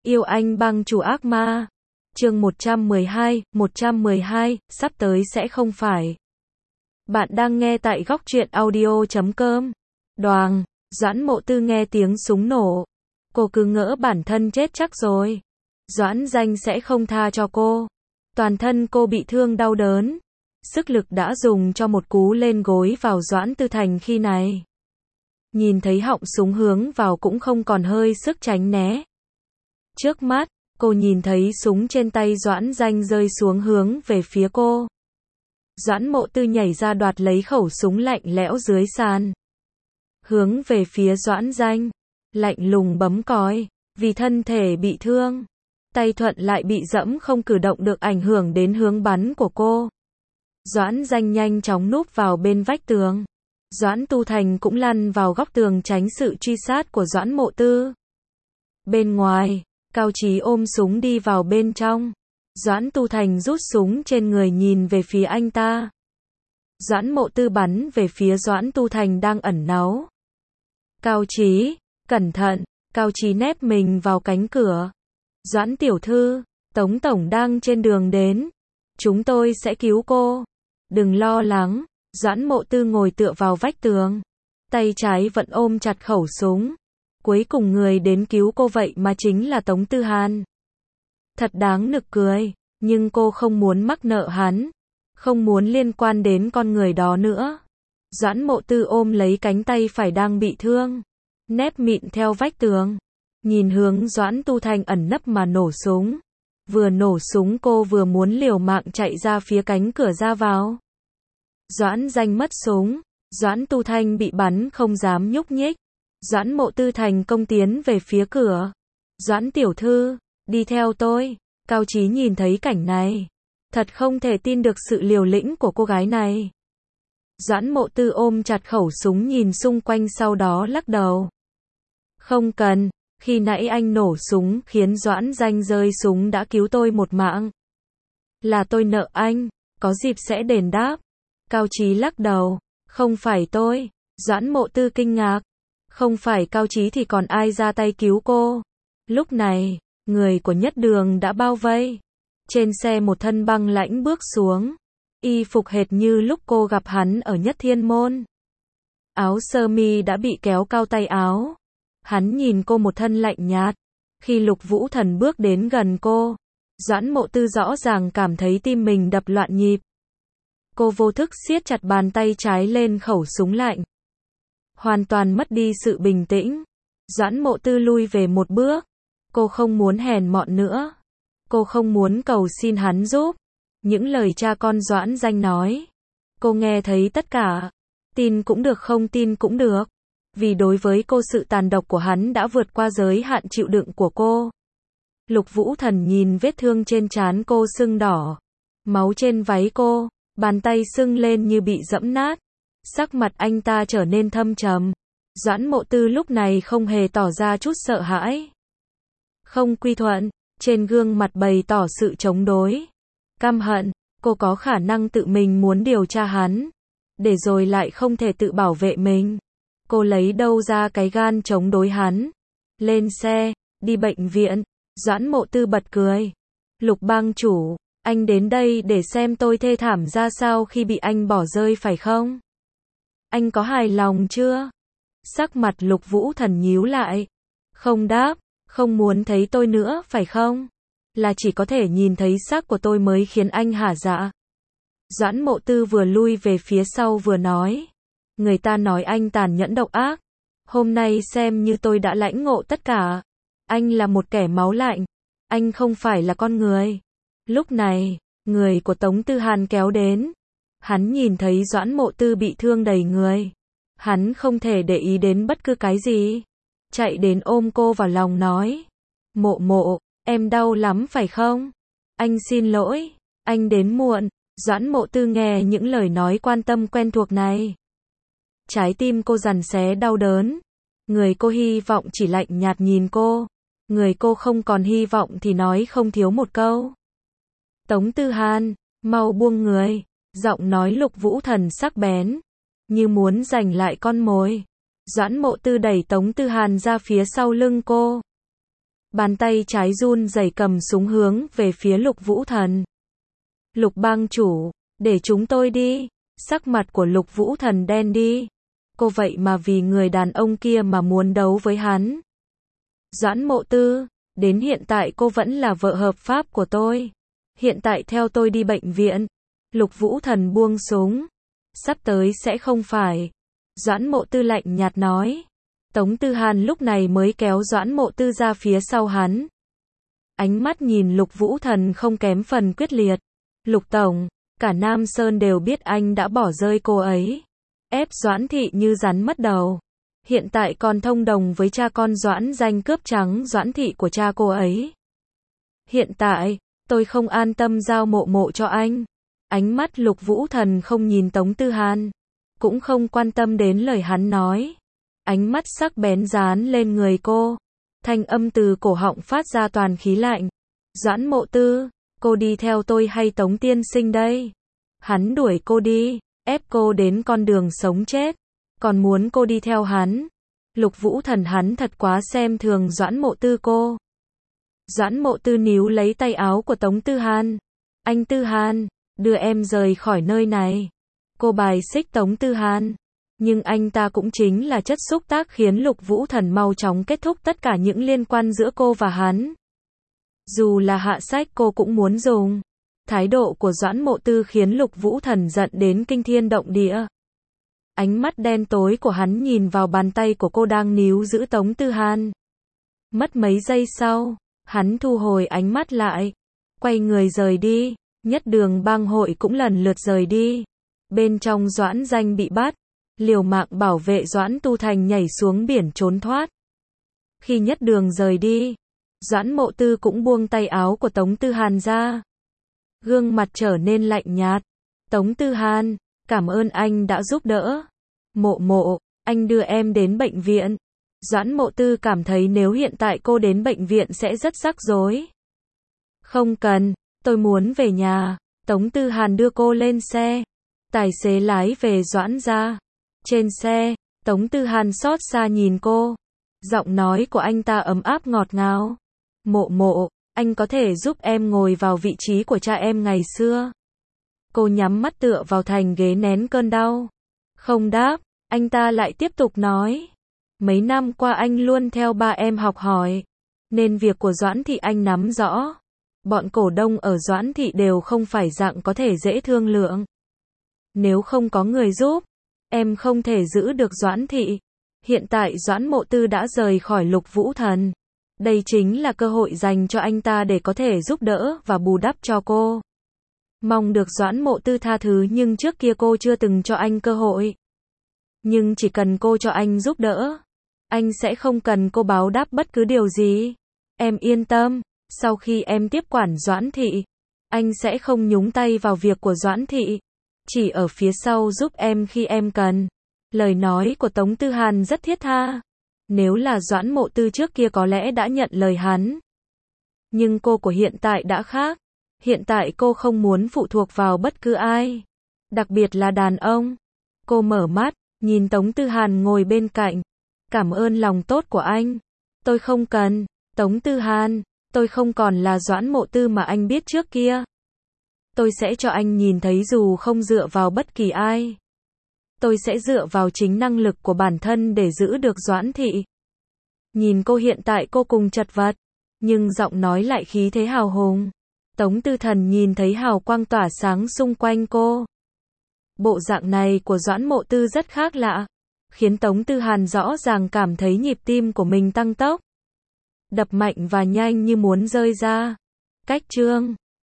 Yêu anh bang chủ ác ma. Chương 112, sắp tới sẽ không phải. Bạn đang nghe tại góc truyện audio.com. Đoàng, Doãn Mộ Tư nghe tiếng súng nổ. Cô cứ ngỡ bản thân chết chắc rồi. Doãn Danh sẽ không tha cho cô. Toàn thân cô bị thương đau đớn. Sức lực đã dùng cho một cú lên gối vào Doãn Tư Thành khi này. Nhìn thấy họng súng hướng vào cũng không còn hơi sức tránh né. Trước mắt, cô nhìn thấy súng trên tay Doãn Danh rơi xuống hướng về phía cô. Doãn Mộ Tư nhảy ra đoạt lấy khẩu súng lạnh lẽo dưới sàn. Hướng về phía Doãn Danh, lạnh lùng bấm còi, vì thân thể bị thương. Tay thuận lại bị dẫm không cử động được ảnh hưởng đến hướng bắn của cô. Doãn Danh nhanh chóng núp vào bên vách tường. Doãn Tu Thành cũng lăn vào góc tường tránh sự truy sát của Doãn Mộ Tư. Bên ngoài, Cao Chí ôm súng đi vào bên trong. Doãn Tu Thành rút súng trên người nhìn về phía anh ta. Doãn Mộ Tư bắn về phía Doãn Tu Thành đang ẩn náu. Cao Chí, cẩn thận, Cao Chí nép mình vào cánh cửa. Doãn tiểu thư, Tống tổng đang trên đường đến. Chúng tôi sẽ cứu cô. Đừng lo lắng. Doãn Mộ Tư ngồi tựa vào vách tường. Tay trái vẫn ôm chặt khẩu súng. Cuối cùng người đến cứu cô vậy mà chính là Tống Tư Hàn. Thật đáng nực cười, nhưng cô không muốn mắc nợ hắn. Không muốn liên quan đến con người đó nữa. Doãn Mộ Tư ôm lấy cánh tay phải đang bị thương. Nép mịn theo vách tường. Nhìn hướng Doãn Tu Thành ẩn nấp mà nổ súng. Vừa nổ súng cô vừa muốn liều mạng chạy ra phía cánh cửa ra vào. Doãn Danh mất súng. Doãn Tu Thành bị bắn không dám nhúc nhích. Doãn Mộ Tư thành công tiến về phía cửa. Doãn tiểu thư, đi theo tôi. Cao Chí nhìn thấy cảnh này. Thật không thể tin được sự liều lĩnh của cô gái này. Doãn Mộ Tư ôm chặt khẩu súng nhìn xung quanh sau đó lắc đầu. Không cần, khi nãy anh nổ súng khiến Doãn Danh rơi súng đã cứu tôi một mạng. Là tôi nợ anh, có dịp sẽ đền đáp. Cao Chí lắc đầu. Không phải tôi. Doãn Mộ Tư kinh ngạc. Không phải Cao Chí thì còn ai ra tay cứu cô. Lúc này, người của Nhất Đường đã bao vây. Trên xe một thân băng lãnh bước xuống. Y phục hệt như lúc cô gặp hắn ở Nhất Thiên Môn. Áo sơ mi đã bị kéo cao tay áo. Hắn nhìn cô một thân lạnh nhạt. Khi Lục Vũ Thần bước đến gần cô, Doãn Mộ Tư rõ ràng cảm thấy tim mình đập loạn nhịp. Cô vô thức siết chặt bàn tay trái lên khẩu súng lạnh. Hoàn toàn mất đi sự bình tĩnh. Doãn Mộ Tư lui về một bước. Cô không muốn hèn mọn nữa. Cô không muốn cầu xin hắn giúp. Những lời cha con Doãn Danh nói. Cô nghe thấy tất cả. Tin cũng được không tin cũng được. Vì đối với cô sự tàn độc của hắn đã vượt qua giới hạn chịu đựng của cô. Lục Vũ Thần nhìn vết thương trên trán cô sưng đỏ. Máu trên váy cô. Bàn tay sưng lên như bị giẫm nát. Sắc mặt anh ta trở nên thâm trầm. Doãn Mộ Tư lúc này không hề tỏ ra chút sợ hãi. Không quy thuận. Trên gương mặt bày tỏ sự chống đối. Căm hận. Cô có khả năng tự mình muốn điều tra hắn. Để rồi lại không thể tự bảo vệ mình. Cô lấy đâu ra cái gan chống đối hắn. Lên xe. Đi bệnh viện. Doãn Mộ Tư bật cười. Lục bang chủ. Anh đến đây để xem tôi thê thảm ra sao khi bị anh bỏ rơi phải không? Anh có hài lòng chưa? Sắc mặt Lục Vũ Thần nhíu lại. Không đáp, không muốn thấy tôi nữa phải không? Là chỉ có thể nhìn thấy xác của tôi mới khiến anh hả dạ. Doãn Mộ Tư vừa lui về phía sau vừa nói. Người ta nói anh tàn nhẫn độc ác. Hôm nay xem như tôi đã lãnh ngộ tất cả. Anh là một kẻ máu lạnh. Anh không phải là con người. Lúc này, người của Tống Tư Hàn kéo đến. Hắn nhìn thấy Doãn Mộ Tư bị thương đầy người. Hắn không thể để ý đến bất cứ cái gì. Chạy đến ôm cô vào lòng nói. Mộ Mộ, em đau lắm phải không? Anh xin lỗi, anh đến muộn. Doãn Mộ Tư nghe những lời nói quan tâm quen thuộc này. Trái tim cô giằn xé đau đớn. Người cô hy vọng chỉ lạnh nhạt nhìn cô. Người cô không còn hy vọng thì nói không thiếu một câu. Tống Tư Hàn, mau buông người. Giọng nói Lục Vũ Thần sắc bén. Như muốn giành lại con mồi. Doãn Mộ Tư đẩy Tống Tư Hàn ra phía sau lưng cô. Bàn tay trái run rẩy cầm súng hướng về phía Lục Vũ Thần. Lục bang chủ, để chúng tôi đi. Sắc mặt của Lục Vũ Thần đen đi. Cô vậy mà vì người đàn ông kia mà muốn đấu với hắn. Doãn Mộ Tư, đến hiện tại cô vẫn là vợ hợp pháp của tôi. Hiện tại theo tôi đi bệnh viện. Lục Vũ Thần buông súng. Sắp tới sẽ không phải. Doãn Mộ Tư lạnh nhạt nói. Tống Tư Hàn lúc này mới kéo Doãn Mộ Tư ra phía sau hắn. Ánh mắt nhìn Lục Vũ Thần không kém phần quyết liệt. Lục Tổng, cả Nam Sơn đều biết anh đã bỏ rơi cô ấy. Ép Doãn Thị như rắn mất đầu. Hiện tại còn thông đồng với cha con Doãn Danh cướp trắng Doãn Thị của cha cô ấy. Hiện tại, tôi không an tâm giao Mộ Mộ cho anh. Ánh mắt Lục Vũ Thần không nhìn Tống Tư Hàn. Cũng không quan tâm đến lời hắn nói. Ánh mắt sắc bén dán lên người cô. Thanh âm từ cổ họng phát ra toàn khí lạnh. Doãn Mộ Tư, cô đi theo tôi hay Tống tiên sinh đây? Hắn đuổi cô đi, ép cô đến con đường sống chết. Còn muốn cô đi theo hắn. Lục Vũ Thần hắn thật quá xem thường Doãn Mộ Tư cô. Doãn Mộ Tư níu lấy tay áo của Tống Tư Hàn. Anh Tư Hàn, đưa em rời khỏi nơi này. Cô bài xích Tống Tư Hàn. Nhưng anh ta cũng chính là chất xúc tác khiến Lục Vũ Thần mau chóng kết thúc tất cả những liên quan giữa cô và hắn. Dù là hạ sách cô cũng muốn dùng. Thái độ của Doãn Mộ Tư khiến Lục Vũ Thần giận đến kinh thiên động địa. Ánh mắt đen tối của hắn nhìn vào bàn tay của cô đang níu giữ Tống Tư Hàn. Mất mấy giây sau, hắn thu hồi ánh mắt lại. Quay người rời đi. Nhất Đường bang hội cũng lần lượt rời đi. Bên trong Doãn Danh bị bắt. Liều mạng bảo vệ Doãn Tu Thành nhảy xuống biển trốn thoát. Khi Nhất Đường rời đi, Doãn Mộ Tư cũng buông tay áo của Tống Tư Hàn ra. Gương mặt trở nên lạnh nhạt. Tống Tư Hàn, cảm ơn anh đã giúp đỡ. Mộ Mộ, anh đưa em đến bệnh viện. Doãn Mộ Tư cảm thấy nếu hiện tại cô đến bệnh viện sẽ rất rắc rối. Không cần, tôi muốn về nhà. Tống Tư Hàn đưa cô lên xe. Tài xế lái về Doãn gia. Trên xe, Tống Tư Hàn xót xa nhìn cô. Giọng nói của anh ta ấm áp ngọt ngào. Mộ Mộ, anh có thể giúp em ngồi vào vị trí của cha em ngày xưa. Cô nhắm mắt tựa vào thành ghế nén cơn đau. Không đáp, anh ta lại tiếp tục nói. Mấy năm qua anh luôn theo ba em học hỏi. Nên việc của Doãn Thị anh nắm rõ. Bọn cổ đông ở Doãn Thị đều không phải dạng có thể dễ thương lượng. Nếu không có người giúp, em không thể giữ được Doãn Thị. Hiện tại Doãn Mộ Tư đã rời khỏi Lục Vũ Thần. Đây chính là cơ hội dành cho anh ta để có thể giúp đỡ và bù đắp cho cô. Mong được Doãn Mộ Tư tha thứ nhưng trước kia cô chưa từng cho anh cơ hội. Nhưng chỉ cần cô cho anh giúp đỡ, anh sẽ không cần cô báo đáp bất cứ điều gì. Em yên tâm, sau khi em tiếp quản Doãn Thị, anh sẽ không nhúng tay vào việc của Doãn Thị. Chỉ ở phía sau giúp em khi em cần. Lời nói của Tống Tư Hàn rất thiết tha. Nếu là Doãn Mộ Tư trước kia có lẽ đã nhận lời hắn. Nhưng cô của hiện tại đã khác. Hiện tại cô không muốn phụ thuộc vào bất cứ ai. Đặc biệt là đàn ông. Cô mở mắt, nhìn Tống Tư Hàn ngồi bên cạnh. Cảm ơn lòng tốt của anh. Tôi không cần. Tống Tư Hàn, tôi không còn là Doãn Mộ Tư mà anh biết trước kia. Tôi sẽ cho anh nhìn thấy dù không dựa vào bất kỳ ai. Tôi sẽ dựa vào chính năng lực của bản thân để giữ được Doãn Thị. Nhìn cô hiện tại cô cùng chật vật, nhưng giọng nói lại khí thế hào hùng. Tống Tư Thần nhìn thấy hào quang tỏa sáng xung quanh cô. Bộ dạng này của Doãn Mộ Tư rất khác lạ, khiến Tống Tư Hàn rõ ràng cảm thấy nhịp tim của mình tăng tốc. Đập mạnh và nhanh như muốn rơi ra. Cách chương